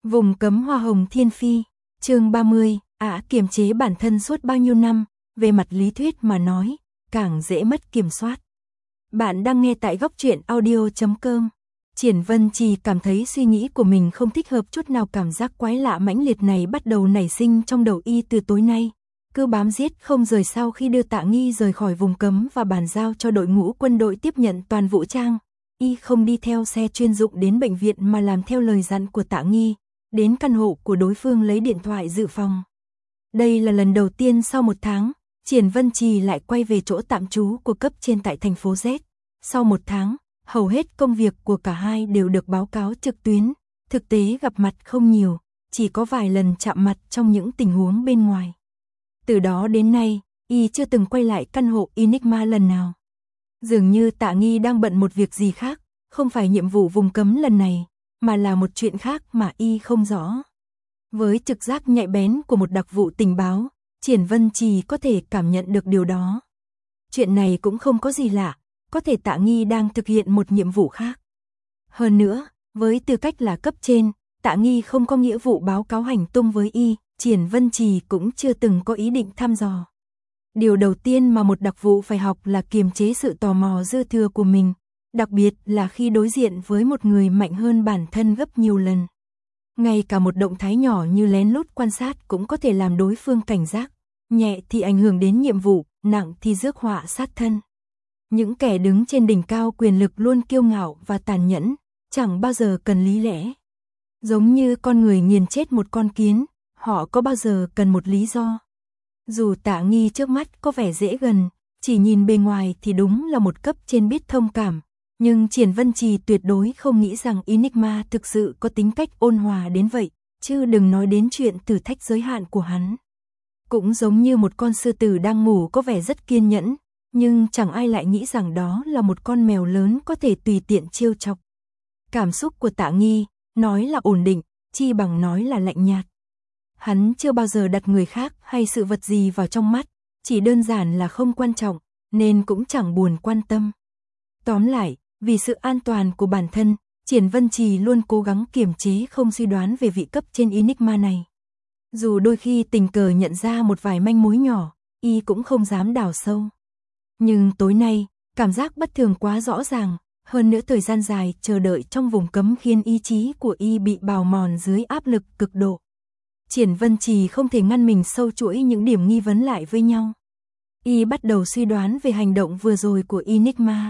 Vùng cấm hoa hồng thiên phi, chương 30, kiềm chế bản thân suốt bao nhiêu năm, về mặt lý thuyết mà nói, càng dễ mất kiểm soát. Bạn đang nghe tại góc truyện audio.com. Triển Vân Trì cảm thấy suy nghĩ của mình không thích hợp chút nào, cảm giác quái lạ mãnh liệt này bắt đầu nảy sinh trong đầu y từ tối nay. Cứ bám giết không rời sau khi đưa Tạ Nghi rời khỏi vùng cấm và bàn giao cho đội ngũ quân đội tiếp nhận toàn vũ trang. Y không đi theo xe chuyên dụng đến bệnh viện mà làm theo lời dặn của Tạ Nghi, đến căn hộ của đối phương lấy điện thoại dự phòng. Đây là lần đầu tiên sau 1 tháng, Triển Vân Trì lại quay về chỗ tạm trú của cấp trên tại thành phố Z. Sau 1 tháng, hầu hết công việc của cả hai đều được báo cáo trực tuyến, thực tế gặp mặt không nhiều, chỉ có vài lần chạm mặt trong những tình huống bên ngoài. Từ đó đến nay, y chưa từng quay lại căn hộ Enigma lần nào. Dường như Tạ Nghi đang bận một việc gì khác, không phải nhiệm vụ vùng cấm lần này, mà là một chuyện khác mà y không rõ. Với trực giác nhạy bén của một đặc vụ tình báo, Triển Vân Trì có thể cảm nhận được điều đó. Chuyện này cũng không có gì lạ, có thể Tạ Nghi đang thực hiện một nhiệm vụ khác. Hơn nữa, với tư cách là cấp trên, Tạ Nghi không có nghĩa vụ báo cáo hành tung với y, Triển Vân Trì cũng chưa từng có ý định thăm dò. Điều đầu tiên mà một đặc vụ phải học là kiềm chế sự tò mò dư thừa của mình, đặc biệt là khi đối diện với một người mạnh hơn bản thân gấp nhiều lần. Ngay cả một động thái nhỏ như lén lút quan sát cũng có thể làm đối phương cảnh giác, nhẹ thì ảnh hưởng đến nhiệm vụ, nặng thì rước họa sát thân. Những kẻ đứng trên đỉnh cao quyền lực luôn kiêu ngạo và tàn nhẫn, chẳng bao giờ cần lý lẽ. Giống như con người nghiền chết một con kiến, họ có bao giờ cần một lý do. Dù Tạ Nghi trước mắt có vẻ dễ gần, chỉ nhìn bề ngoài thì đúng là một cấp trên biết thông cảm, nhưng Triển Vân Trì tuyệt đối không nghĩ rằng Enigma thực sự có tính cách ôn hòa đến vậy, chứ đừng nói đến chuyện thử thách giới hạn của hắn. Cũng giống như một con sư tử đang ngủ có vẻ rất kiên nhẫn, nhưng chẳng ai lại nghĩ rằng đó là một con mèo lớn có thể tùy tiện trêu chọc. Cảm xúc của Tạ Nghi, nói là ổn định, chi bằng nói là lạnh nhạt. Hắn chưa bao giờ đặt người khác hay sự vật gì vào trong mắt, chỉ đơn giản là không quan trọng, nên cũng chẳng buồn quan tâm. Tóm lại, vì sự an toàn của bản thân, Triển Vân Trì luôn cố gắng kiềm chế không suy đoán về vị cấp trên Enigma này. Dù đôi khi tình cờ nhận ra một vài manh mối nhỏ, y cũng không dám đào sâu. Nhưng tối nay, cảm giác bất thường quá rõ ràng, hơn nữa thời gian dài chờ đợi trong vùng cấm khiến ý chí của y bị bào mòn dưới áp lực cực độ. Triển Vân Trì không thể ngăn mình sâu chuỗi những điểm nghi vấn lại với nhau. Y bắt đầu suy đoán về hành động vừa rồi của Enigma.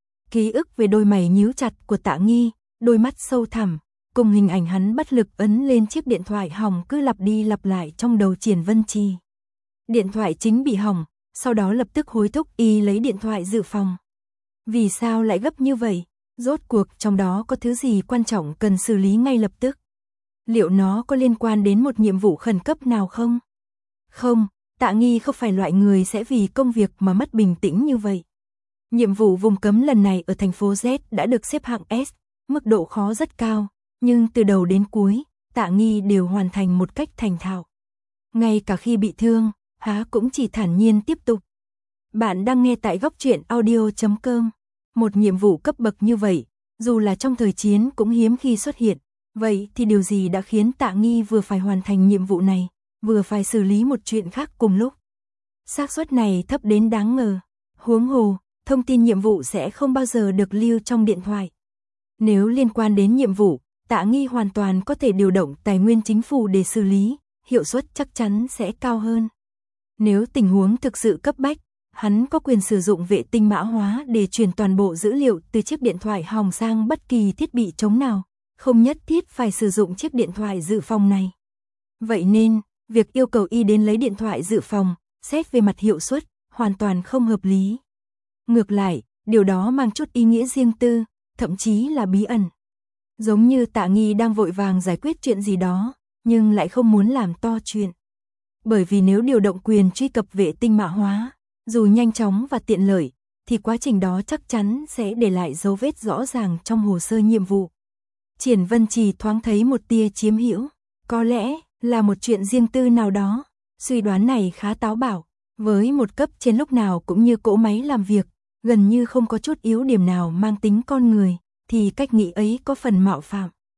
Ký ức về đôi mày nhíu chặt của Tạ Nghi, đôi mắt sâu thẳm, cùng hình ảnh hắn bất lực ấn lên chiếc điện thoại hỏng cứ lặp đi lặp lại trong đầu Triển Vân Trì. Điện thoại chính bị hỏng, sau đó lập tức hối thúc y lấy điện thoại dự phòng. Vì sao lại gấp như vậy? Rốt cuộc trong đó có thứ gì quan trọng cần xử lý ngay lập tức? Liệu nó có liên quan đến một nhiệm vụ khẩn cấp nào không? Không, Tạ Nghi không phải loại người sẽ vì công việc mà mất bình tĩnh như vậy. Nhiệm vụ vùng cấm lần này ở thành phố Z đã được xếp hạng S, mức độ khó rất cao, nhưng từ đầu đến cuối, Tạ Nghi đều hoàn thành một cách thành thạo. Ngay cả khi bị thương, hắn cũng chỉ thản nhiên tiếp tục. Bạn đang nghe tại góc truyện audio.com. Một nhiệm vụ cấp bậc như vậy, dù là trong thời chiến cũng hiếm khi xuất hiện. Vậy thì điều gì đã khiến Tạ Nghi vừa phải hoàn thành nhiệm vụ này, vừa phải xử lý một chuyện khác cùng lúc? Xác suất này thấp đến đáng ngờ. Huống hồ, thông tin nhiệm vụ sẽ không bao giờ được lưu trong điện thoại. Nếu liên quan đến nhiệm vụ, Tạ Nghi hoàn toàn có thể điều động tài nguyên chính phủ để xử lý, hiệu suất chắc chắn sẽ cao hơn. Nếu tình huống thực sự cấp bách, hắn có quyền sử dụng vệ tinh mã hóa để truyền toàn bộ dữ liệu từ chiếc điện thoại hỏng sang bất kỳ thiết bị chống nào, không nhất thiết phải sử dụng chiếc điện thoại dự phòng này. Vậy nên, việc yêu cầu y đến lấy điện thoại dự phòng, xét về mặt hiệu suất, hoàn toàn không hợp lý. Ngược lại, điều đó mang chút ý nghĩa riêng tư, thậm chí là bí ẩn. Giống như Tạ Nghi đang vội vàng giải quyết chuyện gì đó, nhưng lại không muốn làm to chuyện. Bởi vì nếu điều động quyền truy cập vệ tinh mã hóa, dù nhanh chóng và tiện lợi, thì quá trình đó chắc chắn sẽ để lại dấu vết rõ ràng trong hồ sơ nhiệm vụ. Triển Vân Trì thoáng thấy một tia chiếm hữu, có lẽ là một chuyện riêng tư nào đó. Suy đoán này khá táo bạo, với một cấp trên lúc nào cũng như cỗ máy làm việc, gần như không có chút yếu điểm nào mang tính con người, thì cách nghĩ ấy có phần mạo phạm.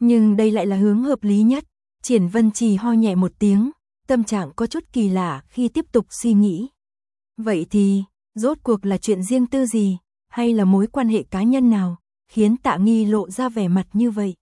Nhưng đây lại là hướng hợp lý nhất. Triển Vân Trì ho nhẹ một tiếng, tâm trạng có chút kỳ lạ khi tiếp tục suy nghĩ. Vậy thì, rốt cuộc là chuyện riêng tư gì, hay là mối quan hệ cá nhân nào, khiến Tạ Nghi lộ ra vẻ mặt như vậy?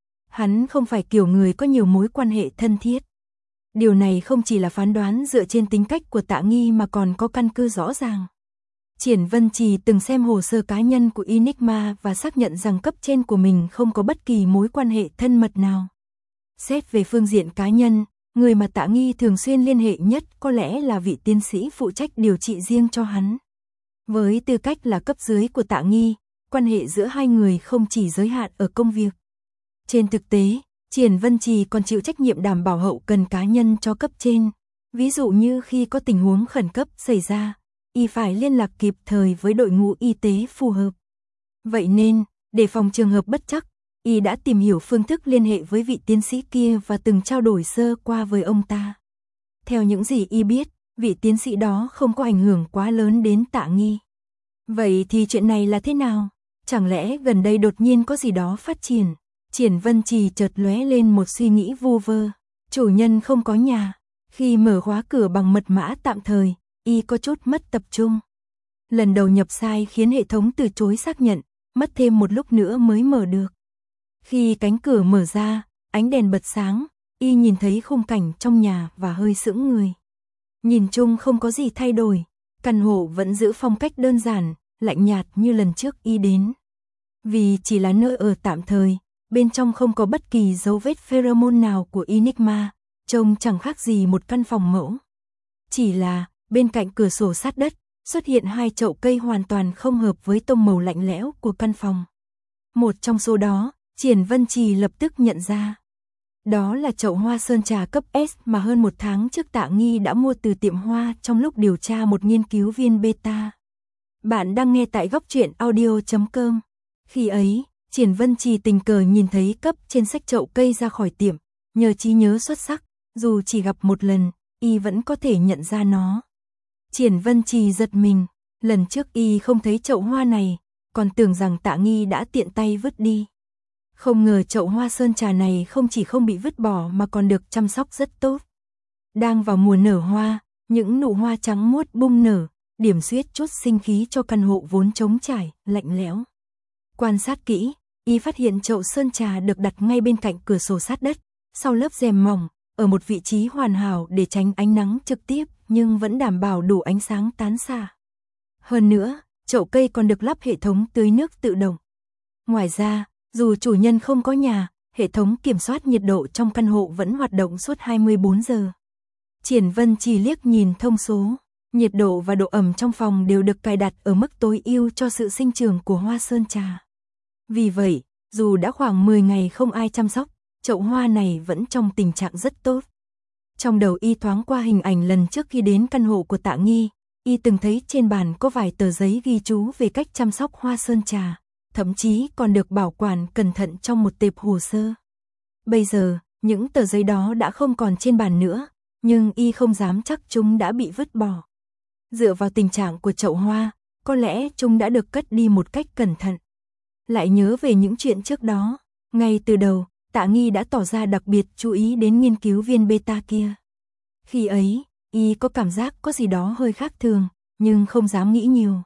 Hắn không phải kiểu người có nhiều mối quan hệ thân thiết. Điều này không chỉ là phán đoán dựa trên tính cách của Tạ Nghi mà còn có căn cứ rõ ràng. Triển Vân Trì từng xem hồ sơ cá nhân của Enigma và xác nhận rằng cấp trên của mình không có bất kỳ mối quan hệ thân mật nào. Xét về phương diện cá nhân, người mà Tạ Nghi thường xuyên liên hệ nhất có lẽ là vị tiến sĩ phụ trách điều trị riêng cho hắn. Với tư cách là cấp dưới của Tạ Nghi, quan hệ giữa hai người không chỉ giới hạn ở công việc. Trên thực tế, Triển Vân Trì còn chịu trách nhiệm đảm bảo hậu cần cá nhân cho cấp trên. Ví dụ như khi có tình huống khẩn cấp xảy ra, y phải liên lạc kịp thời với đội ngũ y tế phù hợp. Vậy nên, để phòng trường hợp bất trắc, y đã tìm hiểu phương thức liên hệ với vị tiến sĩ kia và từng trao đổi sơ qua với ông ta. Theo những gì y biết, vị tiến sĩ đó không có ảnh hưởng quá lớn đến Tạ Nghi. Vậy thì chuyện này là thế nào? Chẳng lẽ gần đây đột nhiên có gì đó phát triển? Triển Vân Trì chợt lóe lên một suy nghĩ vu vơ. Chủ nhân không có nhà. Khi mở khóa cửa bằng mật mã tạm thời, y có chút mất tập trung. Lần đầu nhập sai khiến hệ thống từ chối xác nhận, mất thêm một lúc nữa mới mở được. Khi cánh cửa mở ra, ánh đèn bật sáng, y nhìn thấy khung cảnh trong nhà và hơi sững người. Nhìn chung không có gì thay đổi, căn hộ vẫn giữ phong cách đơn giản, lạnh nhạt như lần trước y đến. Vì chỉ là nơi ở tạm thời, bên trong không có bất kỳ dấu vết pheromone nào của Enigma, trông chẳng khác gì một căn phòng mẫu. Chỉ là, bên cạnh cửa sổ sát đất, xuất hiện hai chậu cây hoàn toàn không hợp với tông màu lạnh lẽo của căn phòng. Một trong số đó, Triển Vân Trì lập tức nhận ra. Đó là chậu hoa sơn trà cấp S mà hơn một tháng trước Tạ Nghi đã mua từ tiệm hoa trong lúc điều tra một nghiên cứu viên beta. Bạn đang nghe tại góc truyện audio.com. Khi ấy, Triển Vân Trì tình cờ nhìn thấy cấp trên xách chậu cây ra khỏi tiệm, nhờ trí nhớ xuất sắc, dù chỉ gặp một lần, y vẫn có thể nhận ra nó. Triển Vân Trì giật mình, lần trước y không thấy chậu hoa này, còn tưởng rằng Tạ Nghi đã tiện tay vứt đi. Không ngờ chậu hoa sơn trà này không chỉ không bị vứt bỏ mà còn được chăm sóc rất tốt. Đang vào mùa nở hoa, những nụ hoa trắng muốt bung nở, điểm xuyết chút sinh khí cho căn hộ vốn trống trải, lạnh lẽo. Quan sát kỹ, y phát hiện chậu sơn trà được đặt ngay bên cạnh cửa sổ sát đất, sau lớp rèm mỏng, ở một vị trí hoàn hảo để tránh ánh nắng trực tiếp, nhưng vẫn đảm bảo đủ ánh sáng tán xạ. Hơn nữa, chậu cây còn được lắp hệ thống tưới nước tự động. Ngoài ra, dù chủ nhân không có nhà, hệ thống kiểm soát nhiệt độ trong căn hộ vẫn hoạt động suốt 24 giờ. Triển Vân Trì liếc nhìn thông số, nhiệt độ và độ ẩm trong phòng đều được cài đặt ở mức tối ưu cho sự sinh trưởng của hoa sơn trà. Vì vậy, dù đã khoảng 10 ngày không ai chăm sóc, chậu hoa này vẫn trong tình trạng rất tốt. Trong đầu y thoáng qua hình ảnh lần trước khi đến căn hộ của Tạ Nghi, y từng thấy trên bàn có vài tờ giấy ghi chú về cách chăm sóc hoa sơn trà, thậm chí còn được bảo quản cẩn thận trong một tệp hồ sơ. Bây giờ, những tờ giấy đó đã không còn trên bàn nữa, nhưng y không dám chắc chúng đã bị vứt bỏ. Dựa vào tình trạng của chậu hoa, có lẽ chúng đã được cất đi một cách cẩn thận. Lại nhớ về những chuyện trước đó, ngay từ đầu, Tạ Nghi đã tỏ ra đặc biệt chú ý đến nghiên cứu viên beta kia. Khi ấy, y có cảm giác có gì đó hơi khác thường, nhưng không dám nghĩ nhiều.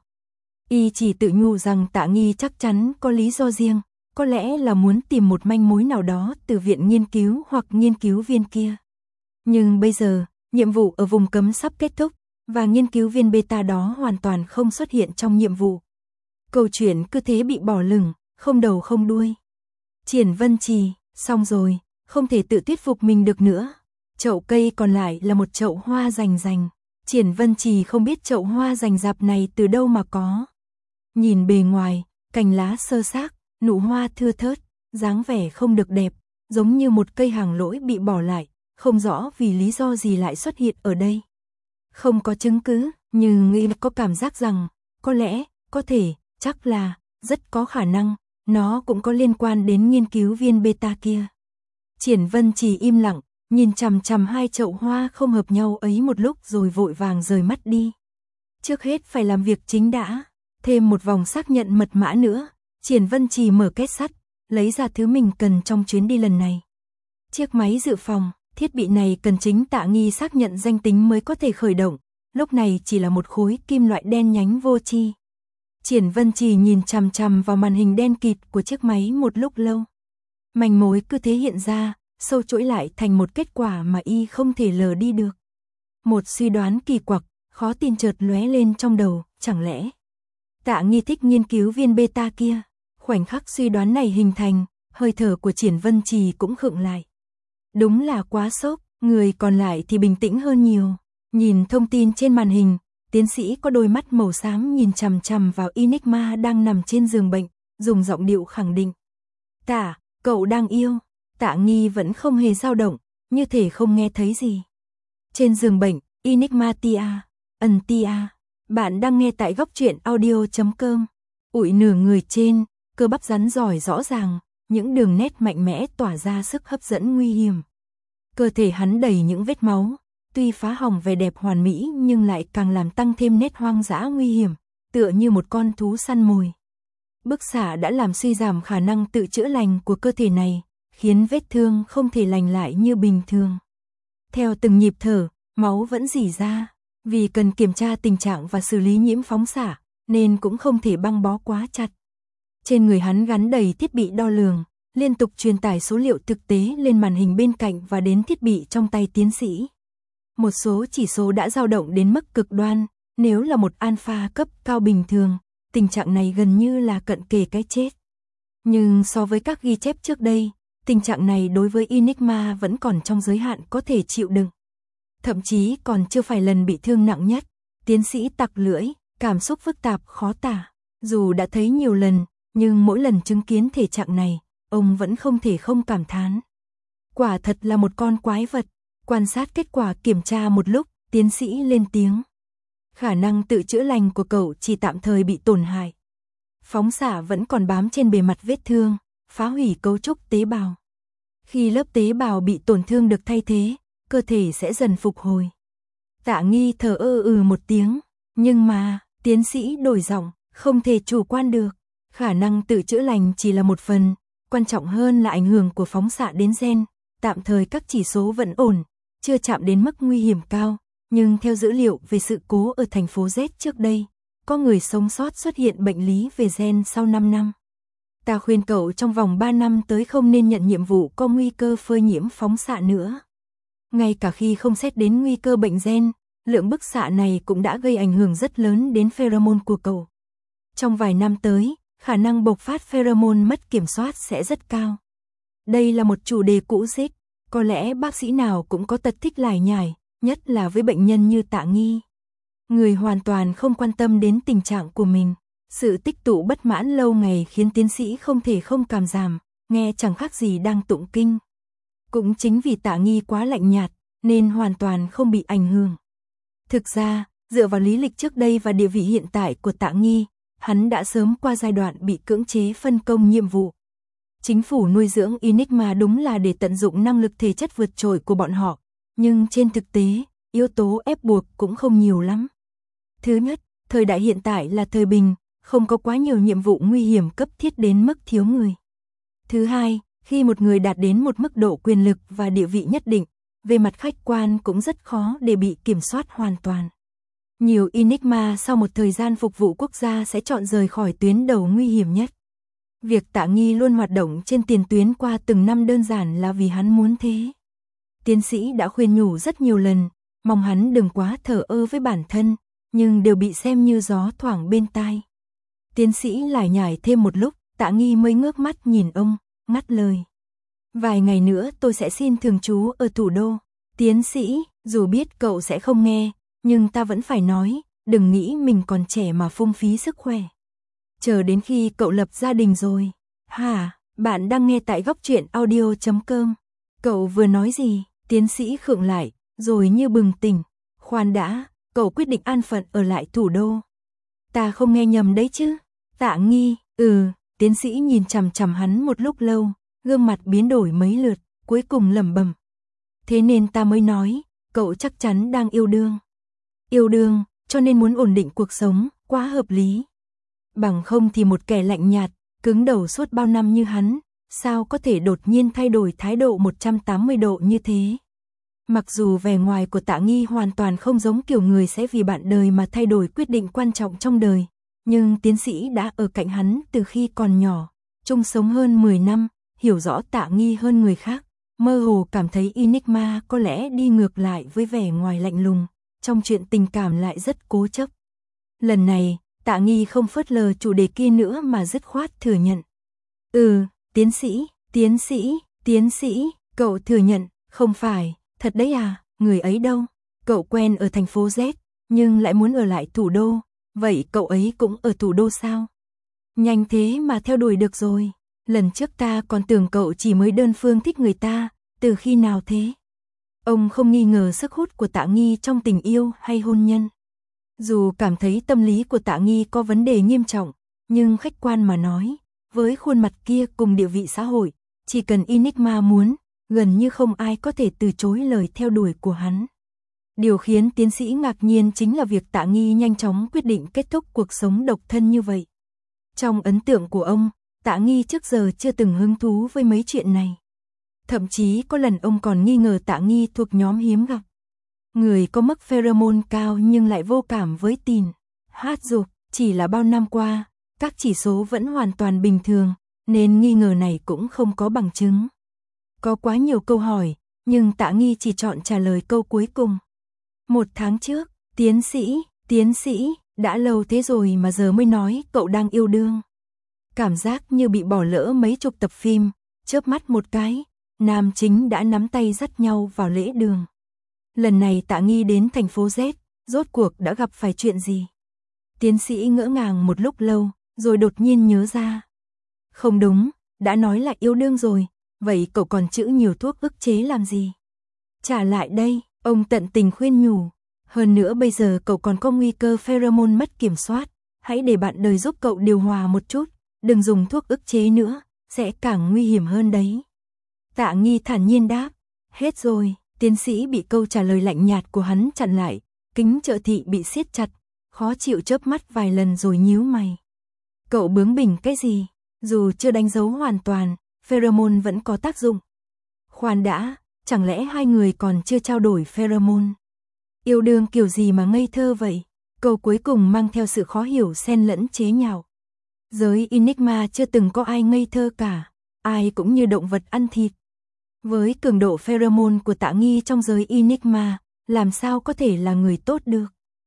Y chỉ tự nhủ rằng Tạ Nghi chắc chắn có lý do riêng, có lẽ là muốn tìm một manh mối nào đó từ viện nghiên cứu hoặc nghiên cứu viên kia. Nhưng bây giờ, nhiệm vụ ở vùng cấm sắp kết thúc, và nghiên cứu viên beta đó hoàn toàn không xuất hiện trong nhiệm vụ. Câu chuyện cứ thế bị bỏ lửng, không đầu không đuôi. Triển Vân Trì, xong rồi, không thể tự thuyết phục mình được nữa. Chậu cây còn lại là một chậu hoa rành rành. Triển Vân Trì không biết chậu hoa rành rạp này từ đâu mà có. Nhìn bề ngoài, cành lá sơ xác, nụ hoa thưa thớt, dáng vẻ không được đẹp, giống như một cây hàng lỗi bị bỏ lại, không rõ vì lý do gì lại xuất hiện ở đây. Không có chứng cứ, nhưng y có cảm giác rằng, có lẽ, có thể, chắc là, rất có khả năng, nó cũng có liên quan đến nghiên cứu viên beta kia. Triển Vân Trì im lặng, nhìn chằm chằm hai chậu hoa không hợp nhau ấy một lúc rồi vội vàng rời mắt đi. Trước hết phải làm việc chính đã, thêm một vòng xác nhận mật mã nữa, Triển Vân Trì mở két sắt, lấy ra thứ mình cần trong chuyến đi lần này. Chiếc máy dự phòng, thiết bị này cần chính Tạ Nghi xác nhận danh tính mới có thể khởi động, lúc này chỉ là một khối kim loại đen nhánh vô tri. Triển Vân Trì nhìn chằm chằm vào màn hình đen kịt của chiếc máy một lúc lâu. Manh mối cứ thế hiện ra, sâu chuỗi lại thành một kết quả mà y không thể lờ đi được. Một suy đoán kỳ quặc, khó tin chợt lóe lên trong đầu, chẳng lẽ Tạ Nghi thích nghiên cứu viên beta kia? Khoảnh khắc suy đoán này hình thành, hơi thở của Triển Vân Trì cũng khựng lại. Đúng là quá sốc, người còn lại thì bình tĩnh hơn nhiều. Nhìn thông tin trên màn hình, tiến sĩ có đôi mắt màu xám nhìn chằm chằm vào Enigma đang nằm trên giường bệnh, dùng giọng điệu khẳng định. Tạ, cậu đang yêu. Tạ Nghi vẫn không hề dao động, như thể không nghe thấy gì. Trên giường bệnh, Enigma tia, tia. Bạn đang nghe tại góc truyện audio.com. Ủi nửa người trên, cơ bắp rắn giỏi rõ ràng, những đường nét mạnh mẽ tỏa ra sức hấp dẫn nguy hiểm. Cơ thể hắn đầy những vết máu, tuy phá hỏng vẻ đẹp hoàn mỹ nhưng lại càng làm tăng thêm nét hoang dã nguy hiểm, tựa như một con thú săn mồi. Bức xạ đã làm suy giảm khả năng tự chữa lành của cơ thể này, khiến vết thương không thể lành lại như bình thường. Theo từng nhịp thở, máu vẫn rỉ ra, vì cần kiểm tra tình trạng và xử lý nhiễm phóng xạ, nên cũng không thể băng bó quá chặt. Trên người hắn gắn đầy thiết bị đo lường, liên tục truyền tải số liệu thực tế lên màn hình bên cạnh và đến thiết bị trong tay tiến sĩ. Một số chỉ số đã dao động đến mức cực đoan, nếu là một alpha cấp cao bình thường, tình trạng này gần như là cận kề cái chết. Nhưng so với các ghi chép trước đây, tình trạng này đối với Enigma vẫn còn trong giới hạn có thể chịu đựng. Thậm chí còn chưa phải lần bị thương nặng nhất, tiến sĩ tặc lưỡi, cảm xúc phức tạp khó tả. Dù đã thấy nhiều lần, nhưng mỗi lần chứng kiến thể trạng này, ông vẫn không thể không cảm thán. Quả thật là một con quái vật. Quan sát kết quả kiểm tra một lúc, tiến sĩ lên tiếng. Khả năng tự chữa lành của cậu chỉ tạm thời bị tổn hại. Phóng xạ vẫn còn bám trên bề mặt vết thương, phá hủy cấu trúc tế bào. Khi lớp tế bào bị tổn thương được thay thế, cơ thể sẽ dần phục hồi. Tạ Nghi thở một tiếng, nhưng mà, tiến sĩ đổi giọng, không thể chủ quan được. Khả năng tự chữa lành chỉ là một phần, quan trọng hơn là ảnh hưởng của phóng xạ đến gen. Tạm thời các chỉ số vẫn ổn, chưa chạm đến mức nguy hiểm cao, nhưng theo dữ liệu về sự cố ở thành phố Z trước đây, có người sống sót xuất hiện bệnh lý về gen sau 5 năm. Ta khuyên cậu trong vòng 3 năm tới không nên nhận nhiệm vụ có nguy cơ phơi nhiễm phóng xạ nữa. Ngay cả khi không xét đến nguy cơ bệnh gen, lượng bức xạ này cũng đã gây ảnh hưởng rất lớn đến pheromone của cậu. Trong vài năm tới, khả năng bộc phát pheromone mất kiểm soát sẽ rất cao. Đây là một chủ đề cũ rích, có lẽ bác sĩ nào cũng có tật thích lải nhải, nhất là với bệnh nhân như Tạ Nghi. Người hoàn toàn không quan tâm đến tình trạng của mình. Sự tích tụ bất mãn lâu ngày khiến tiến sĩ không thể không cảm giảm, nghe chẳng khác gì đang tụng kinh. Cũng chính vì Tạ Nghi quá lạnh nhạt, nên hoàn toàn không bị ảnh hưởng. Thực ra, dựa vào lý lịch trước đây và địa vị hiện tại của Tạ Nghi, hắn đã sớm qua giai đoạn bị cưỡng chế phân công nhiệm vụ. Chính phủ nuôi dưỡng Enigma đúng là để tận dụng năng lực thể chất vượt trội của bọn họ, nhưng trên thực tế, yếu tố ép buộc cũng không nhiều lắm. Thứ nhất, thời đại hiện tại là thời bình, không có quá nhiều nhiệm vụ nguy hiểm cấp thiết đến mức thiếu người. Thứ hai, khi một người đạt đến một mức độ quyền lực và địa vị nhất định, về mặt khách quan cũng rất khó để bị kiểm soát hoàn toàn. Nhiều Enigma sau một thời gian phục vụ quốc gia sẽ chọn rời khỏi tuyến đầu nguy hiểm nhất. Việc Tạ Nghi luôn hoạt động trên tiền tuyến qua từng năm đơn giản là vì hắn muốn thế. Tiến sĩ đã khuyên nhủ rất nhiều lần, mong hắn đừng quá thờ ơ với bản thân, nhưng đều bị xem như gió thoảng bên tai. Tiến sĩ lải nhải thêm một lúc, Tạ Nghi mới ngước mắt nhìn ông, ngắt lời. Vài ngày nữa tôi sẽ xin thường trú ở thủ đô. Tiến sĩ, dù biết cậu sẽ không nghe, nhưng ta vẫn phải nói, đừng nghĩ mình còn trẻ mà phung phí sức khỏe. Chờ đến khi cậu lập gia đình rồi. Hả, bạn đang nghe tại góc truyện audio.com. Cậu vừa nói gì? Tiến sĩ khựng lại, rồi như bừng tỉnh. Khoan đã, cậu quyết định an phận ở lại thủ đô. Ta không nghe nhầm đấy chứ? Tạ Nghi, tiến sĩ nhìn chằm chằm hắn một lúc lâu, gương mặt biến đổi mấy lượt, cuối cùng lẩm bẩm. Thế nên ta mới nói, cậu chắc chắn đang yêu đương. Yêu đương, cho nên muốn ổn định cuộc sống, quá hợp lý. Bằng không thì một kẻ lạnh nhạt, cứng đầu suốt bao năm như hắn, sao có thể đột nhiên thay đổi thái độ 180 độ như thế. Mặc dù vẻ ngoài của Tạ Nghi hoàn toàn không giống kiểu người sẽ vì bạn đời mà thay đổi quyết định quan trọng trong đời, nhưng tiến sĩ đã ở cạnh hắn từ khi còn nhỏ, chung sống hơn 10 năm, hiểu rõ Tạ Nghi hơn người khác, mơ hồ cảm thấy Enigma có lẽ đi ngược lại với vẻ ngoài lạnh lùng, trong chuyện tình cảm lại rất cố chấp. Lần này, Tạ Nghi không phớt lờ chủ đề kia nữa mà dứt khoát thừa nhận. Tiến sĩ, cậu thừa nhận, không phải, thật đấy à, người ấy đâu? Cậu quen ở thành phố Z, nhưng lại muốn ở lại thủ đô, vậy cậu ấy cũng ở thủ đô sao? Nhanh thế mà theo đuổi được rồi, lần trước ta còn tưởng cậu chỉ mới đơn phương thích người ta, từ khi nào thế? Ông không nghi ngờ sức hút của Tạ Nghi trong tình yêu hay hôn nhân. Dù cảm thấy tâm lý của Tạ Nghi có vấn đề nghiêm trọng, nhưng khách quan mà nói, với khuôn mặt kia cùng địa vị xã hội, chỉ cần Enigma muốn, gần như không ai có thể từ chối lời theo đuổi của hắn. Điều khiến tiến sĩ ngạc nhiên chính là việc Tạ Nghi nhanh chóng quyết định kết thúc cuộc sống độc thân như vậy. Trong ấn tượng của ông, Tạ Nghi trước giờ chưa từng hứng thú với mấy chuyện này. Thậm chí có lần ông còn nghi ngờ Tạ Nghi thuộc nhóm hiếm gặp. Người có mức pheromone cao nhưng lại vô cảm với tin, hát dục, chỉ là bao năm qua, các chỉ số vẫn hoàn toàn bình thường, nên nghi ngờ này cũng không có bằng chứng. Có quá nhiều câu hỏi, nhưng Tạ Nghi chỉ chọn trả lời câu cuối cùng. 1 tháng trước, tiến sĩ, đã lâu thế rồi mà giờ mới nói cậu đang yêu đương. Cảm giác như bị bỏ lỡ mấy chục tập phim, chớp mắt một cái, nam chính đã nắm tay dắt nhau vào lễ đường. Lần này Tạ Nghi đến thành phố Z, rốt cuộc đã gặp phải chuyện gì? Tiến sĩ ngỡ ngàng một lúc lâu, rồi đột nhiên nhớ ra. Không đúng, đã nói là yêu đương rồi, vậy cậu còn chữ nhiều thuốc ức chế làm gì? Trả lại đây, ông tận tình khuyên nhủ. Hơn nữa bây giờ cậu còn có nguy cơ pheromone mất kiểm soát, hãy để bạn đời giúp cậu điều hòa một chút, đừng dùng thuốc ức chế nữa, sẽ càng nguy hiểm hơn đấy. Tạ Nghi thản nhiên đáp, hết rồi. Tiến sĩ bị câu trả lời lạnh nhạt của hắn chặn lại, kính trợ thị bị siết chặt, khó chịu chớp mắt vài lần rồi nhíu mày. Cậu bướng bỉnh cái gì? Dù chưa đánh dấu hoàn toàn, pheromone vẫn có tác dụng. Khoan đã, chẳng lẽ hai người còn chưa trao đổi pheromone? Yêu đương kiểu gì mà ngây thơ vậy? Câu cuối cùng mang theo sự khó hiểu xen lẫn chế nhạo. Giới Enigma chưa từng có ai ngây thơ cả, ai cũng như động vật ăn thịt. Với cường độ pheromone của Tạ Nghi trong giới Enigma, làm sao có thể là người tốt được?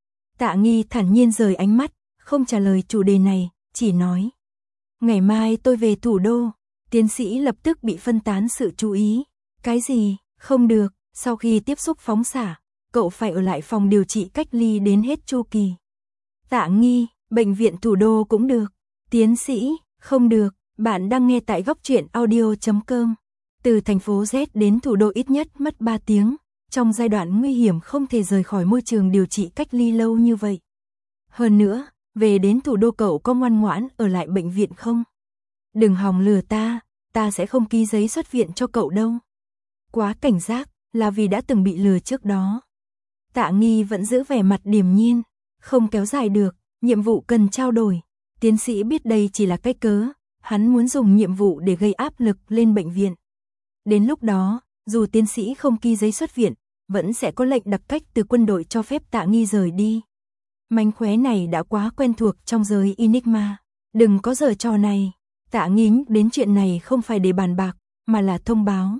Tạ Nghi thản nhiên rời ánh mắt, không trả lời chủ đề này, chỉ nói. Ngày mai tôi về thủ đô. Tiến sĩ lập tức bị phân tán sự chú ý. Cái gì? Không được, sau khi tiếp xúc phóng xạ, cậu phải ở lại phòng điều trị cách ly đến hết chu kỳ. Tạ Nghi, bệnh viện thủ đô cũng được. Tiến sĩ, không được, bạn đang nghe tại góc truyện audio.com. Từ thành phố Z đến thủ đô ít nhất mất 3 tiếng, trong giai đoạn nguy hiểm không thể rời khỏi môi trường điều trị cách ly lâu như vậy. Hơn nữa, về đến thủ đô cậu có ngoan ngoãn ở lại bệnh viện không? Đừng hòng lừa ta sẽ không ký giấy xuất viện cho cậu đâu. Quá cảnh giác, là vì đã từng bị lừa trước đó. Tạ Nghi vẫn giữ vẻ mặt điềm nhiên, không kéo dài được, nhiệm vụ cần trao đổi. Tiến sĩ biết đây chỉ là cái cớ, hắn muốn dùng nhiệm vụ để gây áp lực lên bệnh viện. Đến lúc đó, dù tiến sĩ không ký giấy xuất viện, vẫn sẽ có lệnh đặc cách từ quân đội cho phép Tạ Nghi rời đi. Mánh khóe này đã quá quen thuộc trong giới Enigma. Đừng có giở trò này. Tạ Nghi đến chuyện này không phải để bàn bạc, mà là thông báo.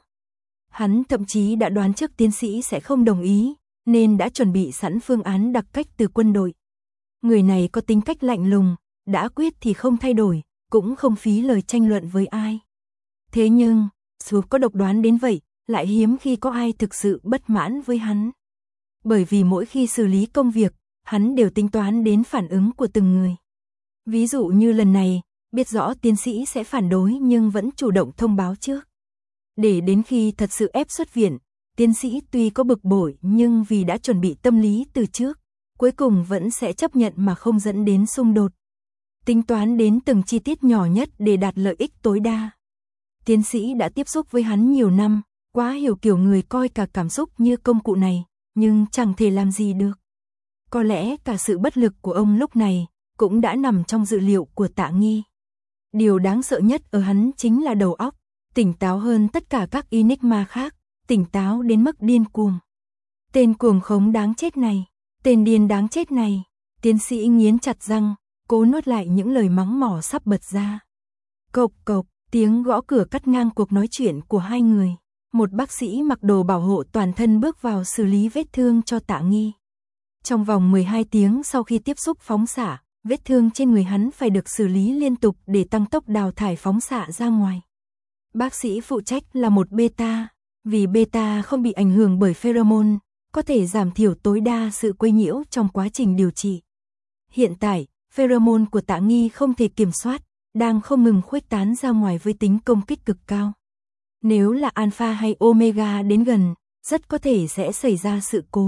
Hắn thậm chí đã đoán trước tiến sĩ sẽ không đồng ý, nên đã chuẩn bị sẵn phương án đặc cách từ quân đội. Người này có tính cách lạnh lùng, đã quyết thì không thay đổi, cũng không phí lời tranh luận với ai. Thế nhưng, dù có độc đoán đến vậy, lại hiếm khi có ai thực sự bất mãn với hắn. Bởi vì mỗi khi xử lý công việc, hắn đều tính toán đến phản ứng của từng người. Ví dụ như lần này, biết rõ tiến sĩ sẽ phản đối nhưng vẫn chủ động thông báo trước. Để đến khi thật sự ép xuất viện, tiến sĩ tuy có bực bội nhưng vì đã chuẩn bị tâm lý từ trước, cuối cùng vẫn sẽ chấp nhận mà không dẫn đến xung đột. Tính toán đến từng chi tiết nhỏ nhất để đạt lợi ích tối đa. Tiến sĩ đã tiếp xúc với hắn nhiều năm, quá hiểu kiểu người coi cả cảm xúc như công cụ này, nhưng chẳng thể làm gì được. Có lẽ cả sự bất lực của ông lúc này cũng đã nằm trong dự liệu của Tạ Nghi. Điều đáng sợ nhất ở hắn chính là đầu óc, tỉnh táo hơn tất cả các Enigma khác, tỉnh táo đến mức điên cuồng. Tên cuồng khống đáng chết này, tên điên đáng chết này, tiến sĩ nghiến chặt răng, cố nuốt lại những lời mắng mỏ sắp bật ra. Cộc cộc, tiếng gõ cửa cắt ngang cuộc nói chuyện của hai người. Một bác sĩ mặc đồ bảo hộ toàn thân bước vào xử lý vết thương cho Tạ Nghi. Trong vòng 12 tiếng sau khi tiếp xúc phóng xạ, vết thương trên người hắn phải được xử lý liên tục để tăng tốc đào thải phóng xạ ra ngoài. Bác sĩ phụ trách là một beta, vì beta không bị ảnh hưởng bởi pheromone, có thể giảm thiểu tối đa sự quấy nhiễu trong quá trình điều trị. Hiện tại, pheromone của Tạ Nghi không thể kiểm soát, đang không ngừng khuếch tán ra ngoài với tính công kích cực cao. Nếu là alpha hay omega đến gần, rất có thể sẽ xảy ra sự cố.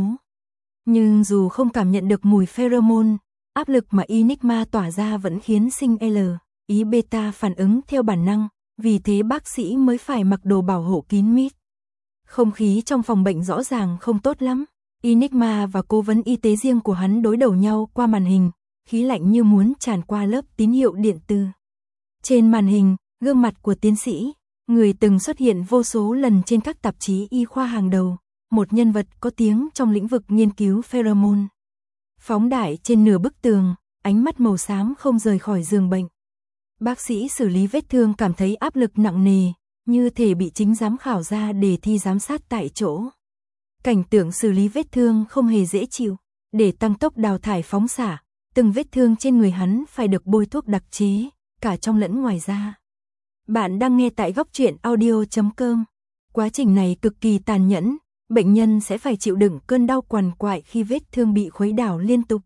Nhưng dù không cảm nhận được mùi pheromone, áp lực mà Enigma tỏa ra vẫn khiến sinh L, ý beta phản ứng theo bản năng, vì thế bác sĩ mới phải mặc đồ bảo hộ kín mít. Không khí trong phòng bệnh rõ ràng không tốt lắm. Enigma và cố vấn y tế riêng của hắn đối đầu nhau qua màn hình, khí lạnh như muốn tràn qua lớp tín hiệu điện tử. Trên màn hình, gương mặt của tiến sĩ, người từng xuất hiện vô số lần trên các tạp chí y khoa hàng đầu, một nhân vật có tiếng trong lĩnh vực nghiên cứu pheromone. Phóng đại trên nửa bức tường, ánh mắt màu xám không rời khỏi giường bệnh. Bác sĩ xử lý vết thương cảm thấy áp lực nặng nề, như thể bị chính giám khảo ra đề thi giám sát tại chỗ. Cảnh tượng xử lý vết thương không hề dễ chịu, để tăng tốc đào thải phóng xạ, từng vết thương trên người hắn phải được bôi thuốc đặc chế, cả trong lẫn ngoài da. Bạn đang nghe tại góc truyện audio.com. Quá trình này cực kỳ tàn nhẫn, bệnh nhân sẽ phải chịu đựng cơn đau quằn quại khi vết thương bị khuấy đảo liên tục.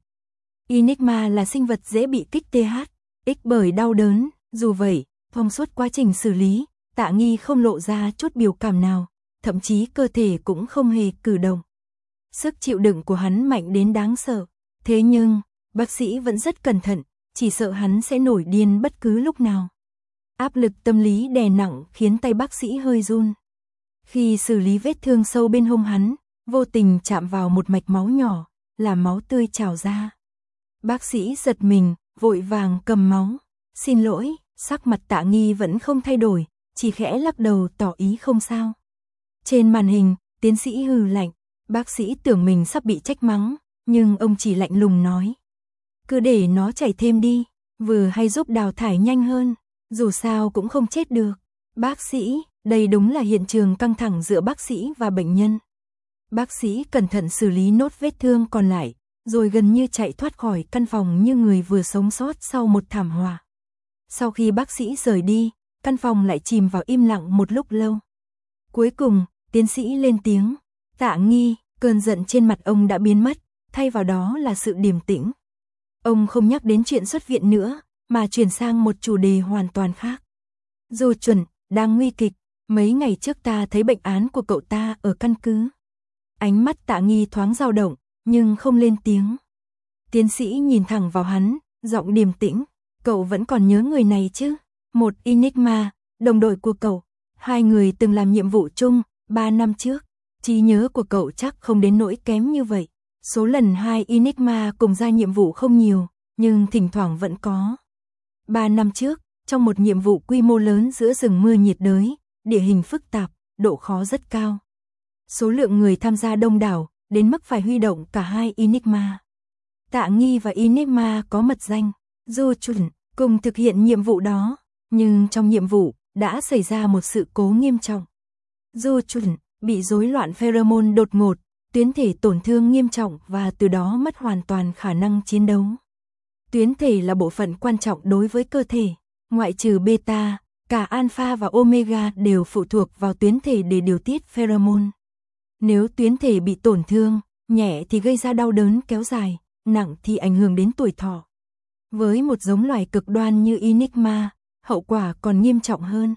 Enigma là sinh vật dễ bị kích TH, bởi đau đớn, dù vậy, trong suốt quá trình xử lý, Tạ Nghi không lộ ra chút biểu cảm nào, thậm chí cơ thể cũng không hề cử động. Sức chịu đựng của hắn mạnh đến đáng sợ, thế nhưng, bác sĩ vẫn rất cẩn thận, chỉ sợ hắn sẽ nổi điên bất cứ lúc nào. Áp lực tâm lý đè nặng khiến tay bác sĩ hơi run. Khi xử lý vết thương sâu bên hông hắn, vô tình chạm vào một mạch máu nhỏ, làm máu tươi trào ra. Bác sĩ giật mình, vội vàng cầm máu. Xin lỗi, sắc mặt Tạ Nghi vẫn không thay đổi, chỉ khẽ lắc đầu tỏ ý không sao. Trên màn hình, tiến sĩ hừ lạnh, bác sĩ tưởng mình sắp bị trách mắng, nhưng ông chỉ lạnh lùng nói. Cứ để nó chảy thêm đi, vừa hay giúp đào thải nhanh hơn, dù sao cũng không chết được. Bác sĩ, đây đúng là hiện trường căng thẳng giữa bác sĩ và bệnh nhân. Bác sĩ cẩn thận xử lý nốt vết thương còn lại, rồi gần như chạy thoát khỏi căn phòng như người vừa sống sót sau một thảm họa. Sau khi bác sĩ rời đi, căn phòng lại chìm vào im lặng một lúc lâu. Cuối cùng, tiến sĩ lên tiếng. Tạ Nghi, cơn giận trên mặt ông đã biến mất, thay vào đó là sự điềm tĩnh. Ông không nhắc đến chuyện xuất viện nữa, mà chuyển sang một chủ đề hoàn toàn khác. Dù chuẩn, đang nguy kịch, mấy ngày trước ta thấy bệnh án của cậu ta ở căn cứ. Ánh mắt Tạ Nghi thoáng dao động, nhưng không lên tiếng. Tiến sĩ nhìn thẳng vào hắn, giọng điềm tĩnh. Cậu vẫn còn nhớ người này chứ? Một Enigma, đồng đội của cậu. Hai người từng làm nhiệm vụ chung, 3 năm trước. Trí nhớ của cậu chắc không đến nỗi kém như vậy. Số lần hai Enigma cùng ra nhiệm vụ không nhiều, nhưng thỉnh thoảng vẫn có. 3 năm trước, trong một nhiệm vụ quy mô lớn giữa rừng mưa nhiệt đới, địa hình phức tạp, độ khó rất cao. Số lượng người tham gia đông đảo, đến mức phải huy động cả hai Enigma. Tạ Nghi và Enigma có mật danh, Du Chuẩn, cùng thực hiện nhiệm vụ đó, nhưng trong nhiệm vụ đã xảy ra một sự cố nghiêm trọng. Du Chuẩn bị rối loạn pheromone đột ngột, tuyến thể tổn thương nghiêm trọng và từ đó mất hoàn toàn khả năng chiến đấu. Tuyến thể là bộ phận quan trọng đối với cơ thể, ngoại trừ beta, cả alpha và omega đều phụ thuộc vào tuyến thể để điều tiết pheromone. Nếu tuyến thể bị tổn thương, nhẹ thì gây ra đau đớn kéo dài, nặng thì ảnh hưởng đến tuổi thọ. Với một giống loài cực đoan như Enigma, hậu quả còn nghiêm trọng hơn.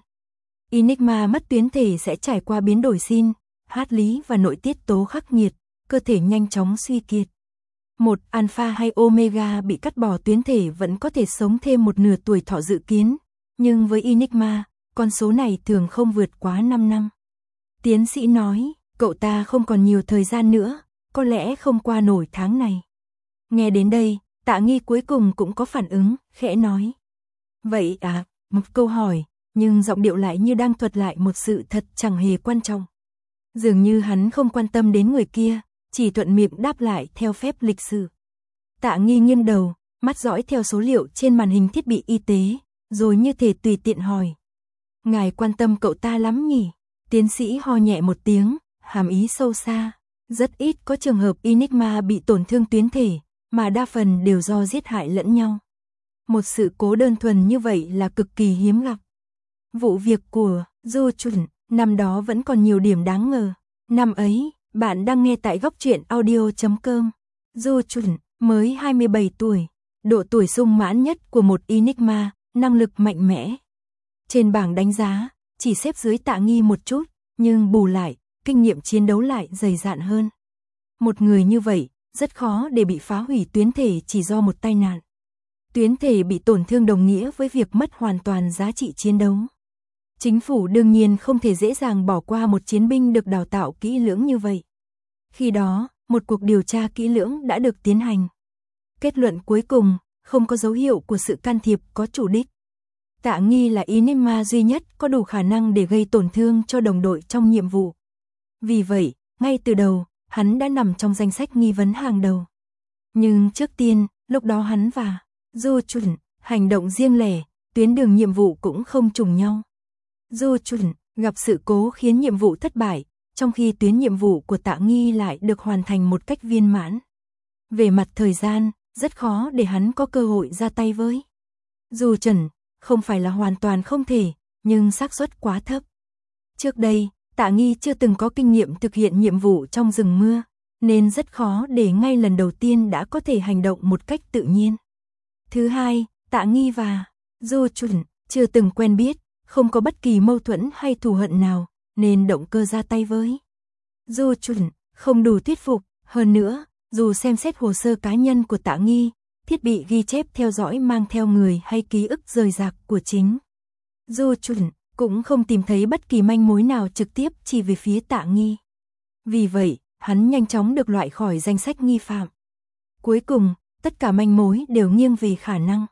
Enigma mất tuyến thể sẽ trải qua biến đổi sin, hát lý và nội tiết tố khắc nghiệt, cơ thể nhanh chóng suy kiệt. Một alpha hay omega bị cắt bỏ tuyến thể vẫn có thể sống thêm một nửa tuổi thọ dự kiến, nhưng với Enigma, con số này thường không vượt quá 5 năm. Tiến sĩ nói, cậu ta không còn nhiều thời gian nữa, có lẽ không qua nổi tháng này. Nghe đến đây, Tạ Nghi cuối cùng cũng có phản ứng, khẽ nói. Vậy à, một câu hỏi, nhưng giọng điệu lại như đang thuật lại một sự thật chẳng hề quan trọng. Dường như hắn không quan tâm đến người kia, chỉ thuận miệng đáp lại theo phép lịch sự. Tạ Nghi nghiêng đầu, mắt dõi theo số liệu trên màn hình thiết bị y tế, rồi như thể tùy tiện hỏi. Ngài quan tâm cậu ta lắm nhỉ? Tiến sĩ ho nhẹ một tiếng, hàm ý sâu xa. Rất ít có trường hợp Enigma bị tổn thương tuyến thể, mà đa phần đều do giết hại lẫn nhau. Một sự cố đơn thuần như vậy là cực kỳ hiếm gặp. Vụ việc của Du Chuẩn năm đó vẫn còn nhiều điểm đáng ngờ. Năm ấy, bạn đang nghe tại góc truyện audio.com. Du Chuẩn mới 27 tuổi, độ tuổi sung mãn nhất của một Enigma, năng lực mạnh mẽ. Trên bảng đánh giá, chỉ xếp dưới Tạ Nghi một chút, nhưng bù lại, kinh nghiệm chiến đấu lại dày dạn hơn. Một người như vậy, rất khó để bị phá hủy tuyến thể chỉ do một tai nạn. Tuyến thể bị tổn thương đồng nghĩa với việc mất hoàn toàn giá trị chiến đấu. Chính phủ đương nhiên không thể dễ dàng bỏ qua một chiến binh được đào tạo kỹ lưỡng như vậy. Khi đó, một cuộc điều tra kỹ lưỡng đã được tiến hành. Kết luận cuối cùng, không có dấu hiệu của sự can thiệp có chủ đích. Tạ Nghi là Enigma duy nhất có đủ khả năng để gây tổn thương cho đồng đội trong nhiệm vụ. Vì vậy, ngay từ đầu, hắn đã nằm trong danh sách nghi vấn hàng đầu. Nhưng trước tiên, lúc đó hắn và Du Chuẩn hành động riêng lẻ, tuyến đường nhiệm vụ cũng không trùng nhau. Du Chuẩn gặp sự cố khiến nhiệm vụ thất bại, trong khi tuyến nhiệm vụ của Tạ Nghi lại được hoàn thành một cách viên mãn. Về mặt thời gian, rất khó để hắn có cơ hội ra tay với Du Chuẩn, không phải là hoàn toàn không thể, nhưng xác suất quá thấp. Trước đây, Tạ Nghi chưa từng có kinh nghiệm thực hiện nhiệm vụ trong rừng mưa, nên rất khó để ngay lần đầu tiên đã có thể hành động một cách tự nhiên. Thứ hai, Tạ Nghi và Du Chuẩn chưa từng quen biết, không có bất kỳ mâu thuẫn hay thù hận nào, nên động cơ ra tay với Du Chuẩn không đủ thuyết phục. Hơn nữa, dù xem xét hồ sơ cá nhân của Tạ Nghi, thiết bị ghi chép theo dõi mang theo người hay ký ức rời rạc của chính Du Chuẩn cũng không tìm thấy bất kỳ manh mối nào trực tiếp chỉ về phía Tạ Nghi. Vì vậy, hắn nhanh chóng được loại khỏi danh sách nghi phạm. Cuối cùng, tất cả manh mối đều nghiêng về khả năng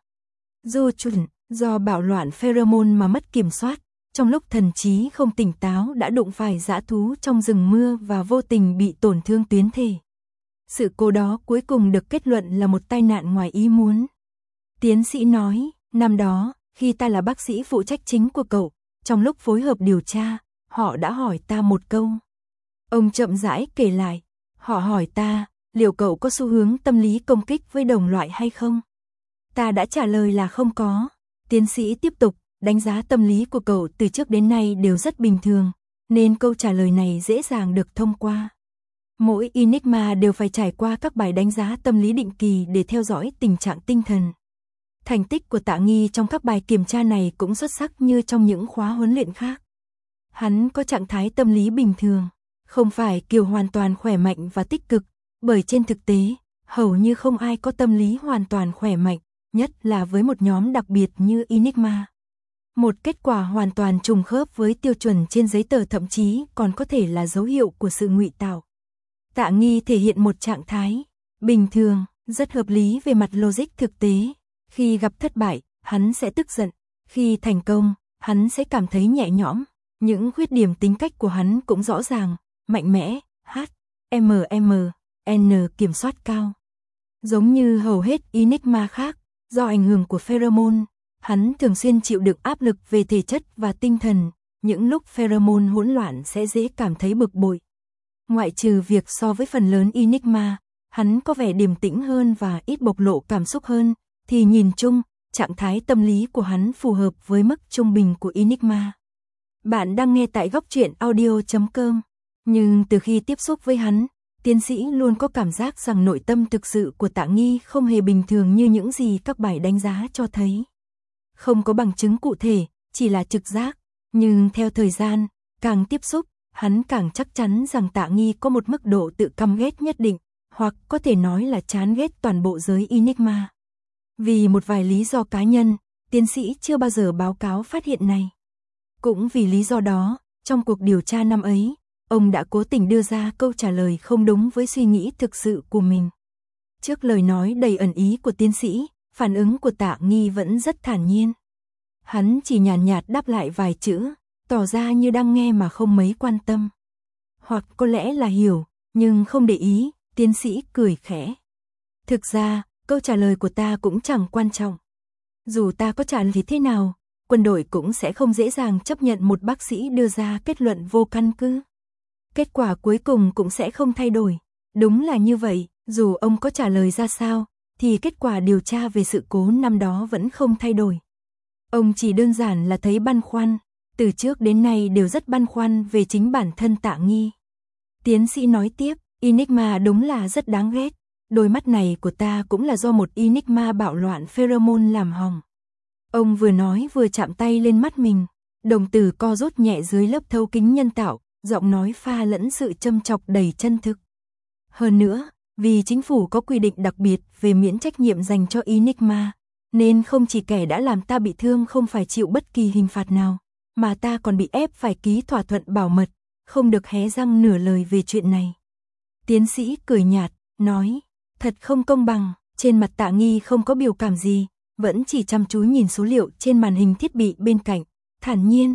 Du Chuẩn do bạo loạn pheromone mà mất kiểm soát, trong lúc thần trí không tỉnh táo đã đụng phải dã thú trong rừng mưa và vô tình bị tổn thương tuyến thể. Sự cố đó cuối cùng được kết luận là một tai nạn ngoài ý muốn. Tiến sĩ nói, năm đó, khi ta là bác sĩ phụ trách chính của cậu, trong lúc phối hợp điều tra, họ đã hỏi ta một câu. Ông chậm rãi kể lại, họ hỏi ta, liệu cậu có xu hướng tâm lý công kích với đồng loại hay không? Ta đã trả lời là không có. Tiến sĩ tiếp tục, đánh giá tâm lý của cậu từ trước đến nay đều rất bình thường, nên câu trả lời này dễ dàng được thông qua. Mỗi Enigma đều phải trải qua các bài đánh giá tâm lý định kỳ để theo dõi tình trạng tinh thần. Thành tích của Tạ Nghi trong các bài kiểm tra này cũng xuất sắc như trong những khóa huấn luyện khác. Hắn có trạng thái tâm lý bình thường, không phải kiểu hoàn toàn khỏe mạnh và tích cực, bởi trên thực tế, hầu như không ai có tâm lý hoàn toàn khỏe mạnh, nhất là với một nhóm đặc biệt như Enigma. Một kết quả hoàn toàn trùng khớp với tiêu chuẩn trên giấy tờ, thậm chí còn có thể là dấu hiệu của sự ngụy tạo. Tạ Nghi thể hiện một trạng thái bình thường, rất hợp lý về mặt logic thực tế. Khi gặp thất bại, hắn sẽ tức giận. Khi thành công, hắn sẽ cảm thấy nhẹ nhõm. Những khuyết điểm tính cách của hắn cũng rõ ràng, mạnh mẽ, N kiểm soát cao. Giống như hầu hết Enigma khác, do ảnh hưởng của pheromone, hắn thường xuyên chịu đựng áp lực về thể chất và tinh thần. Những lúc pheromone hỗn loạn sẽ dễ cảm thấy bực bội. Ngoại trừ việc so với phần lớn Enigma, hắn có vẻ điềm tĩnh hơn và ít bộc lộ cảm xúc hơn, thì nhìn chung, trạng thái tâm lý của hắn phù hợp với mức trung bình của Enigma. Bạn đang nghe tại góc truyện audio.com. Nhưng từ khi tiếp xúc với hắn, tiến sĩ luôn có cảm giác rằng nội tâm thực sự của Tạ Nghi không hề bình thường như những gì các bài đánh giá cho thấy. Không có bằng chứng cụ thể, chỉ là trực giác. Nhưng theo thời gian, càng tiếp xúc, hắn càng chắc chắn rằng Tạ Nghi có một mức độ tự căm ghét nhất định, hoặc có thể nói là chán ghét toàn bộ giới Enigma. Vì một vài lý do cá nhân, tiến sĩ chưa bao giờ báo cáo phát hiện này. Cũng vì lý do đó, trong cuộc điều tra năm ấy, ông đã cố tình đưa ra câu trả lời không đúng với suy nghĩ thực sự của mình. Trước lời nói đầy ẩn ý của tiến sĩ, phản ứng của Tạ Nghi vẫn rất thản nhiên. Hắn chỉ nhàn nhạt đáp lại vài chữ, tỏ ra như đang nghe mà không mấy quan tâm. Hoặc có lẽ là hiểu, nhưng không để ý, tiến sĩ cười khẽ. Thực ra, câu trả lời của ta cũng chẳng quan trọng. Dù ta có trả lời thế nào, quân đội cũng sẽ không dễ dàng chấp nhận một bác sĩ đưa ra kết luận vô căn cứ. Kết quả cuối cùng cũng sẽ không thay đổi. Đúng là như vậy, dù ông có trả lời ra sao, thì kết quả điều tra về sự cố năm đó vẫn không thay đổi. Ông chỉ đơn giản là thấy băn khoăn, từ trước đến nay đều rất băn khoăn về chính bản thân Tạ Nghi. Tiến sĩ nói tiếp, Enigma đúng là rất đáng ghét. Đôi mắt này của ta cũng là do một Enigma bạo loạn pheromone làm hỏng. Ông vừa nói vừa chạm tay lên mắt mình, đồng tử co rút nhẹ dưới lớp thấu kính nhân tạo, giọng nói pha lẫn sự châm chọc đầy chân thực. Hơn nữa, vì chính phủ có quy định đặc biệt về miễn trách nhiệm dành cho Enigma, nên không chỉ kẻ đã làm ta bị thương không phải chịu bất kỳ hình phạt nào, mà ta còn bị ép phải ký thỏa thuận bảo mật, không được hé răng nửa lời về chuyện này. Tiến sĩ cười nhạt, nói, thật không công bằng. Trên mặt Tạ Nghi không có biểu cảm gì, vẫn chỉ chăm chú nhìn số liệu trên màn hình thiết bị bên cạnh, thản nhiên.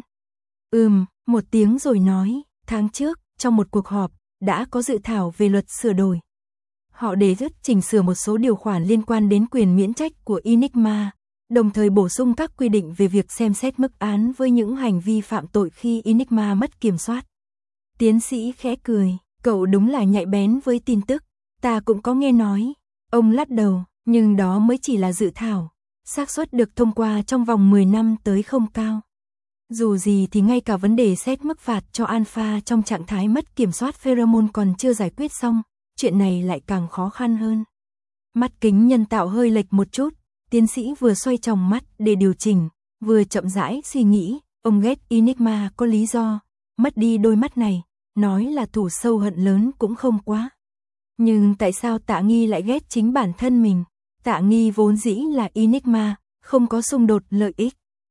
Một tiếng rồi nói, tháng trước, trong một cuộc họp, đã có dự thảo về luật sửa đổi. Họ đề xuất chỉnh sửa một số điều khoản liên quan đến quyền miễn trách của Enigma, đồng thời bổ sung các quy định về việc xem xét mức án với những hành vi phạm tội khi Enigma mất kiểm soát. Tiến sĩ khẽ cười, cậu đúng là nhạy bén với tin tức, ta cũng có nghe nói. Ông lắc đầu, nhưng đó mới chỉ là dự thảo, xác suất được thông qua trong vòng 10 năm tới không cao. Dù gì thì ngay cả vấn đề xét mức phạt cho Alpha trong trạng thái mất kiểm soát pheromone còn chưa giải quyết xong, chuyện này lại càng khó khăn hơn. Mắt kính nhân tạo hơi lệch một chút, tiến sĩ vừa xoay tròng mắt để điều chỉnh, vừa chậm rãi suy nghĩ, ông ghét Enigma có lý do, mất đi đôi mắt này, nói là thù sâu hận lớn cũng không quá. Nhưng tại sao Tạ Nghi lại ghét chính bản thân mình? Tạ Nghi vốn dĩ là Enigma, không có xung đột lợi ích.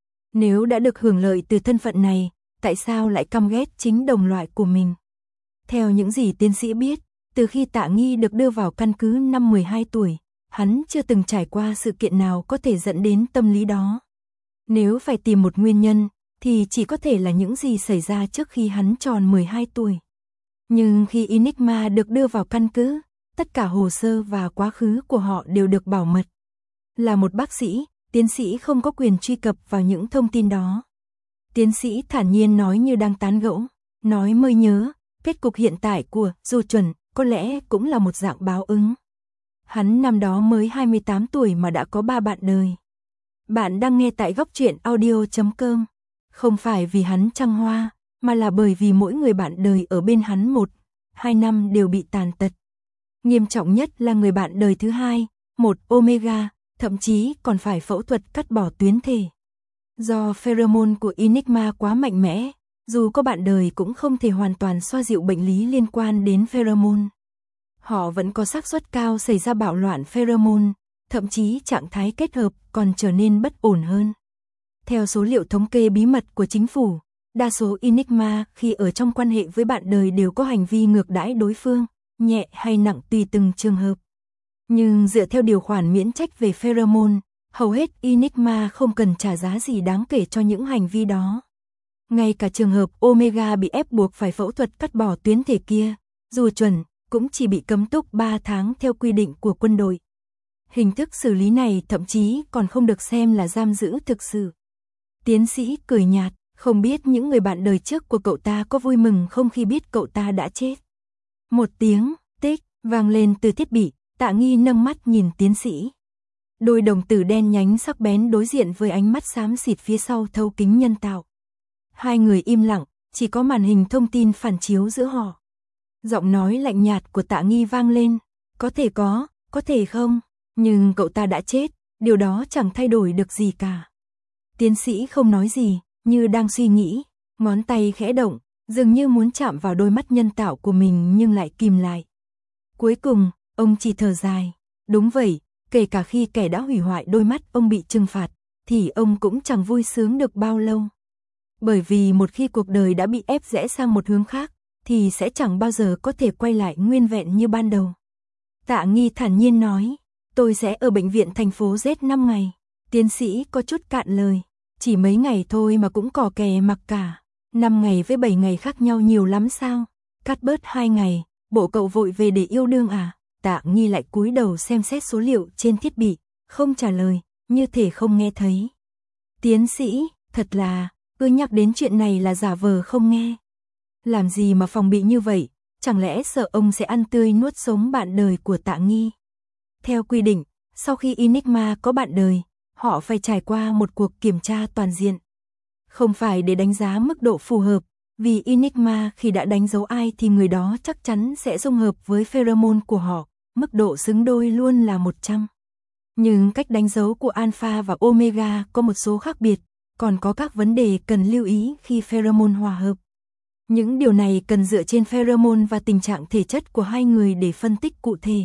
Nếu đã được hưởng lợi từ thân phận này, tại sao lại căm ghét chính đồng loại của mình? Theo những gì tiến sĩ biết, từ khi Tạ Nghi được đưa vào căn cứ năm 12 tuổi, hắn chưa từng trải qua sự kiện nào có thể dẫn đến tâm lý đó. Nếu phải tìm một nguyên nhân, thì chỉ có thể là những gì xảy ra trước khi hắn tròn 12 tuổi. Nhưng khi Enigma được đưa vào căn cứ, tất cả hồ sơ và quá khứ của họ đều được bảo mật. Là một bác sĩ, tiến sĩ không có quyền truy cập vào những thông tin đó. Tiến sĩ thản nhiên nói như đang tán gẫu, nói mới nhớ, kết cục hiện tại của Du Chuẩn có lẽ cũng là một dạng báo ứng. Hắn năm đó mới 28 tuổi mà đã có 3 bạn đời. Bạn đang nghe tại góc truyện audio.com. Không phải vì hắn trăng hoa, mà là bởi vì mỗi người bạn đời ở bên hắn 1-2 năm đều bị tàn tật. Nghiêm trọng nhất là người bạn đời thứ hai, một Omega, thậm chí còn phải phẫu thuật cắt bỏ tuyến thể. Do pheromone của Enigma quá mạnh mẽ, dù có bạn đời cũng không thể hoàn toàn xoa dịu bệnh lý liên quan đến pheromone. Họ vẫn có xác suất cao xảy ra bạo loạn pheromone, thậm chí trạng thái kết hợp còn trở nên bất ổn hơn. Theo số liệu thống kê bí mật của chính phủ, đa số Enigma khi ở trong quan hệ với bạn đời đều có hành vi ngược đãi đối phương, nhẹ hay nặng tùy từng trường hợp. Nhưng dựa theo điều khoản miễn trách về pheromone, hầu hết Enigma không cần trả giá gì đáng kể cho những hành vi đó. Ngay cả trường hợp Omega bị ép buộc phải phẫu thuật cắt bỏ tuyến thể kia, dù chuẩn, cũng chỉ bị cấm túc 3 tháng theo quy định của quân đội. Hình thức xử lý này thậm chí còn không được xem là giam giữ thực sự. Tiến sĩ cười nhạt, không biết những người bạn đời trước của cậu ta có vui mừng không khi biết cậu ta đã chết. Một tiếng, tích, vang lên từ thiết bị, Tạ Nghi nâng mắt nhìn tiến sĩ. Đôi đồng tử đen nhánh sắc bén đối diện với ánh mắt xám xịt phía sau thấu kính nhân tạo. Hai người im lặng, chỉ có màn hình thông tin phản chiếu giữa họ. Giọng nói lạnh nhạt của Tạ Nghi vang lên, có thể không, nhưng cậu ta đã chết, điều đó chẳng thay đổi được gì cả. Tiến sĩ không nói gì, như đang suy nghĩ, ngón tay khẽ động, dường như muốn chạm vào đôi mắt nhân tạo của mình nhưng lại kìm lại. Cuối cùng, ông chỉ thở dài, đúng vậy, kể cả khi kẻ đã hủy hoại đôi mắt ông bị trừng phạt, thì ông cũng chẳng vui sướng được bao lâu. Bởi vì một khi cuộc đời đã bị ép rẽ sang một hướng khác, thì sẽ chẳng bao giờ có thể quay lại nguyên vẹn như ban đầu. Tạ Nghi thản nhiên nói, tôi sẽ ở bệnh viện thành phố Z 5 ngày. Tiến sĩ có chút cạn lời, Chỉ mấy ngày thôi mà cũng cò kè mặc cả. 5 ngày với 7 ngày khác nhau nhiều lắm sao? Cắt bớt 2 ngày, bộ cậu vội về để yêu đương à? Tạ Nghi lại cúi đầu xem xét số liệu trên thiết bị, không trả lời, như thể không nghe thấy. Tiến sĩ, thật là, cứ nhắc đến chuyện này là giả vờ không nghe. Làm gì mà phòng bị như vậy, chẳng lẽ sợ ông sẽ ăn tươi nuốt sống bạn đời của Tạ Nghi? Theo quy định, sau khi Enigma có bạn đời, họ phải trải qua một cuộc kiểm tra toàn diện. Không phải để đánh giá mức độ phù hợp, vì Enigma khi đã đánh dấu ai thì người đó chắc chắn sẽ dung hợp với pheromone của họ, mức độ xứng đôi luôn là 100. Nhưng cách đánh dấu của Alpha và Omega có một số khác biệt, còn có các vấn đề cần lưu ý khi pheromone hòa hợp. Những điều này cần dựa trên pheromone và tình trạng thể chất của hai người để phân tích cụ thể.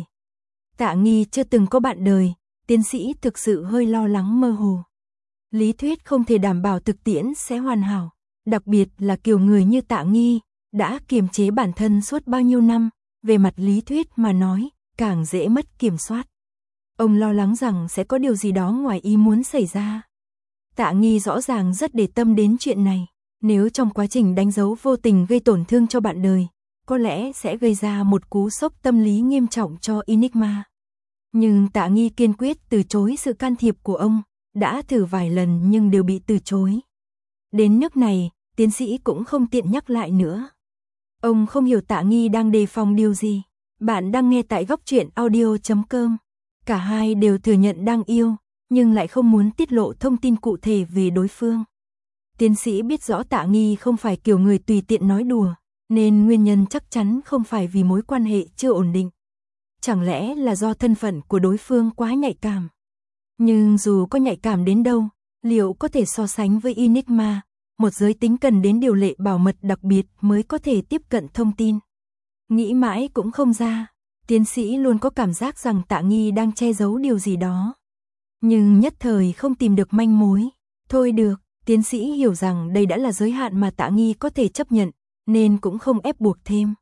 Tạ Nghi chưa từng có bạn đời, tiến sĩ thực sự hơi lo lắng mơ hồ. Lý thuyết không thể đảm bảo thực tiễn sẽ hoàn hảo, đặc biệt là kiểu người như Tạ Nghi, đã kiềm chế bản thân suốt bao nhiêu năm, về mặt lý thuyết mà nói, càng dễ mất kiểm soát. Ông lo lắng rằng sẽ có điều gì đó ngoài ý muốn xảy ra. Tạ Nghi rõ ràng rất để tâm đến chuyện này, nếu trong quá trình đánh dấu vô tình gây tổn thương cho bạn đời, có lẽ sẽ gây ra một cú sốc tâm lý nghiêm trọng cho Enigma. Nhưng Tạ Nghi kiên quyết từ chối sự can thiệp của ông, đã thử vài lần nhưng đều bị từ chối. Đến nước này, tiến sĩ cũng không tiện nhắc lại nữa. Ông không hiểu Tạ Nghi đang đề phòng điều gì. Bạn đang nghe tại Góc Truyện Audio.com. Cả hai đều thừa nhận đang yêu, nhưng lại không muốn tiết lộ thông tin cụ thể về đối phương. Tiến sĩ biết rõ Tạ Nghi không phải kiểu người tùy tiện nói đùa, nên nguyên nhân chắc chắn không phải vì mối quan hệ chưa ổn định. Chẳng lẽ là do thân phận của đối phương quá nhạy cảm? Nhưng dù có nhạy cảm đến đâu, liệu có thể so sánh với Enigma, một giới tính cần đến điều lệ bảo mật đặc biệt mới có thể tiếp cận thông tin? Nghĩ mãi cũng không ra, tiến sĩ luôn có cảm giác rằng Tạ Nghi đang che giấu điều gì đó. Nhưng nhất thời không tìm được manh mối. Thôi được, tiến sĩ hiểu rằng đây đã là giới hạn mà Tạ Nghi có thể chấp nhận, nên cũng không ép buộc thêm.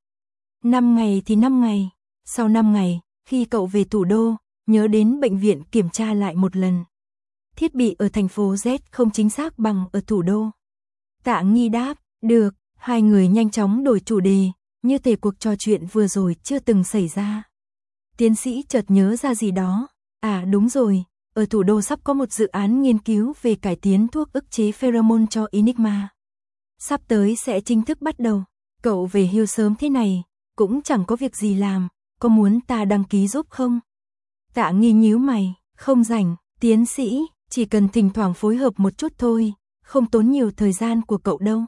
5 ngày thì 5 ngày, sau 5 ngày, khi cậu về thủ đô, nhớ đến bệnh viện kiểm tra lại một lần. Thiết bị ở thành phố Z không chính xác bằng ở thủ đô. Tạ Nghi đáp, được, hai người nhanh chóng đổi chủ đề, như thể cuộc trò chuyện vừa rồi chưa từng xảy ra. Tiến sĩ chợt nhớ ra gì đó, à đúng rồi, ở thủ đô sắp có một dự án nghiên cứu về cải tiến thuốc ức chế pheromone cho Enigma. Sắp tới sẽ chính thức bắt đầu, cậu về hưu sớm thế này, cũng chẳng có việc gì làm, có muốn ta đăng ký giúp không? Tạ Nghi nhíu mày, không rảnh, tiến sĩ, chỉ cần thỉnh thoảng phối hợp một chút thôi, không tốn nhiều thời gian của cậu đâu.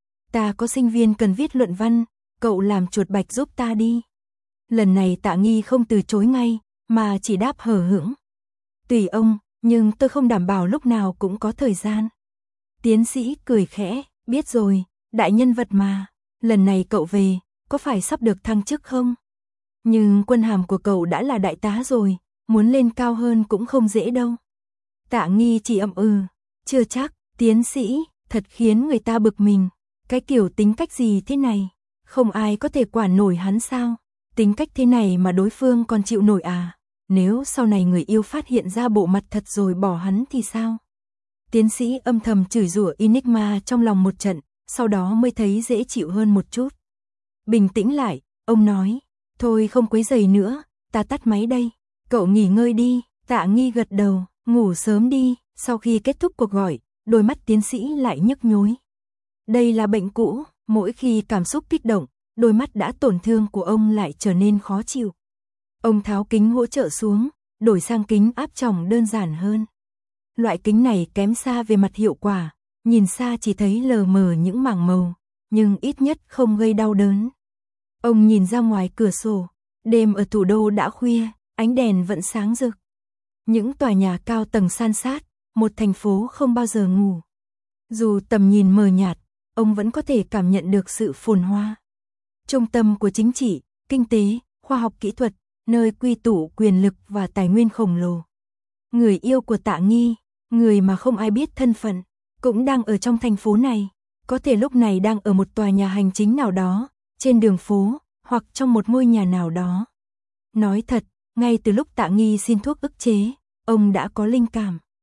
Ta có sinh viên cần viết luận văn, cậu làm chuột bạch giúp ta đi. Lần này Tạ Nghi không từ chối ngay, mà chỉ đáp hờ hững. Tùy ông, nhưng tôi không đảm bảo lúc nào cũng có thời gian. Tiến sĩ cười khẽ, biết rồi, đại nhân vật mà, lần này cậu về, có phải sắp được thăng chức không? Nhưng quân hàm của cậu đã là đại tá rồi, muốn lên cao hơn cũng không dễ đâu. Tạ Nghi chỉ ậm chưa chắc, tiến sĩ, thật khiến người ta bực mình. Cái kiểu tính cách gì thế này, không ai có thể quản nổi hắn sao? Tính cách thế này mà đối phương còn chịu nổi à? Nếu sau này người yêu phát hiện ra bộ mặt thật rồi bỏ hắn thì sao? Tiến sĩ âm thầm chửi rủa Enigma trong lòng một trận, sau đó mới thấy dễ chịu hơn một chút. Bình tĩnh lại, ông nói, thôi không quấy rầy nữa, ta tắt máy đây, cậu nghỉ ngơi đi. Tạ Nghi gật đầu, ngủ sớm đi. Sau khi kết thúc cuộc gọi, đôi mắt tiến sĩ lại nhức nhối. Đây là bệnh cũ, mỗi khi cảm xúc kích động, đôi mắt đã tổn thương của ông lại trở nên khó chịu. Ông tháo kính hỗ trợ xuống, đổi sang kính áp tròng đơn giản hơn. Loại kính này kém xa về mặt hiệu quả, nhìn xa chỉ thấy lờ mờ những mảng màu, nhưng ít nhất không gây đau đớn. Ông nhìn ra ngoài cửa sổ, đêm ở thủ đô đã khuya, ánh đèn vẫn sáng rực. Những tòa nhà cao tầng san sát, một thành phố không bao giờ ngủ. Dù tầm nhìn mờ nhạt, ông vẫn có thể cảm nhận được sự phồn hoa. Trung tâm của chính trị, kinh tế, khoa học kỹ thuật, nơi quy tụ quyền lực và tài nguyên khổng lồ. Người yêu của Tạ Nghi, người mà không ai biết thân phận, cũng đang ở trong thành phố này, có thể lúc này đang ở một tòa nhà hành chính nào đó, trên đường phố, hoặc trong một ngôi nhà nào đó. Nói thật, ngay từ lúc Tạ Nghi xin thuốc ức chế, ông đã có linh cảm.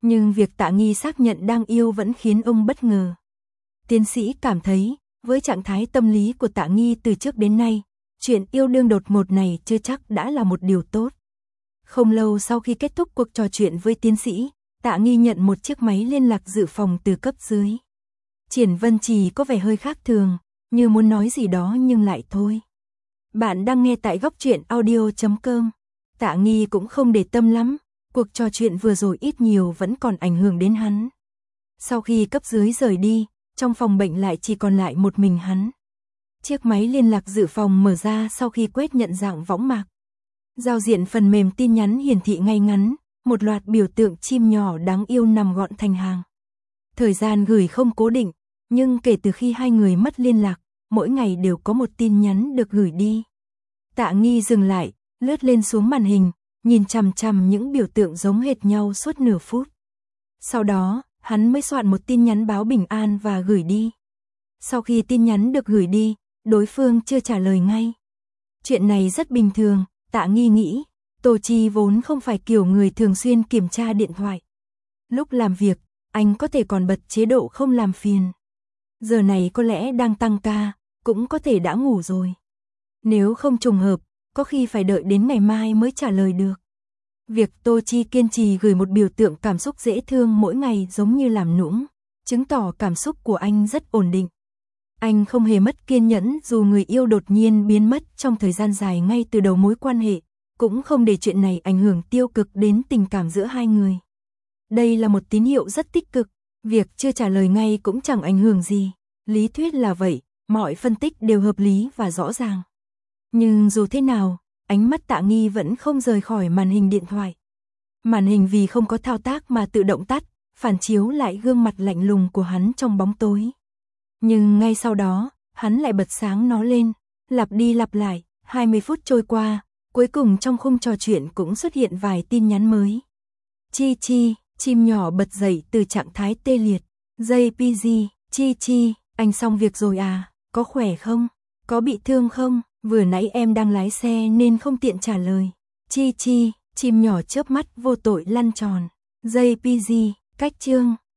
Nhưng việc Tạ Nghi xác nhận đang yêu vẫn khiến ông bất ngờ. Tiến sĩ cảm thấy, với trạng thái tâm lý của Tạ Nghi từ trước đến nay, chuyện yêu đương đột ngột này chưa chắc đã là một điều tốt. Không lâu sau khi kết thúc cuộc trò chuyện với tiến sĩ, Tạ Nghi nhận một chiếc máy liên lạc dự phòng từ cấp dưới. Triển Vân Trì có vẻ hơi khác thường, như muốn nói gì đó nhưng lại thôi. Bạn đang nghe tại góc truyện audio.com. Tạ Nghi cũng không để tâm lắm, cuộc trò chuyện vừa rồi ít nhiều vẫn còn ảnh hưởng đến hắn. Sau khi cấp dưới rời đi, trong phòng bệnh lại chỉ còn lại một mình hắn. Chiếc máy liên lạc dự phòng mở ra sau khi quét nhận dạng võng mạc. Giao diện phần mềm tin nhắn hiển thị ngay ngắn, một loạt biểu tượng chim nhỏ đáng yêu nằm gọn thành hàng. Thời gian gửi không cố định, nhưng kể từ khi hai người mất liên lạc, mỗi ngày đều có một tin nhắn được gửi đi. Tạ Nghi dừng lại, lướt lên xuống màn hình, nhìn chằm chằm những biểu tượng giống hệt nhau suốt nửa phút. Sau đó, hắn mới soạn một tin nhắn báo bình an và gửi đi. Sau khi tin nhắn được gửi đi, đối phương chưa trả lời ngay. Chuyện này rất bình thường, Tạ Nghi nghĩ, Tô Chi vốn không phải kiểu người thường xuyên kiểm tra điện thoại. Lúc làm việc, anh có thể còn bật chế độ không làm phiền. Giờ này có lẽ đang tăng ca, cũng có thể đã ngủ rồi. Nếu không trùng hợp, có khi phải đợi đến ngày mai mới trả lời được. Việc Tô Chi kiên trì gửi một biểu tượng cảm xúc dễ thương mỗi ngày giống như làm nũng, chứng tỏ cảm xúc của anh rất ổn định. Anh không hề mất kiên nhẫn dù người yêu đột nhiên biến mất trong thời gian dài ngay từ đầu mối quan hệ, cũng không để chuyện này ảnh hưởng tiêu cực đến tình cảm giữa hai người. Đây là một tín hiệu rất tích cực, việc chưa trả lời ngay cũng chẳng ảnh hưởng gì. Lý thuyết là vậy, mọi phân tích đều hợp lý và rõ ràng. Nhưng dù thế nào, ánh mắt Tạ Nghi vẫn không rời khỏi màn hình điện thoại. Màn hình vì không có thao tác mà tự động tắt, phản chiếu lại gương mặt lạnh lùng của hắn trong bóng tối. Nhưng ngay sau đó, hắn lại bật sáng nó lên, lặp đi lặp lại, 20 phút trôi qua, cuối cùng trong khung trò chuyện cũng xuất hiện vài tin nhắn mới. Chi Chi, chim nhỏ bật dậy từ trạng thái tê liệt. JPG, Chi Chi, anh xong việc rồi à, có khỏe không? Có bị thương không? Vừa nãy em đang lái xe nên không tiện trả lời. Chi Chi, chim nhỏ chớp mắt vô tội lăn tròn. JPG, cách chương.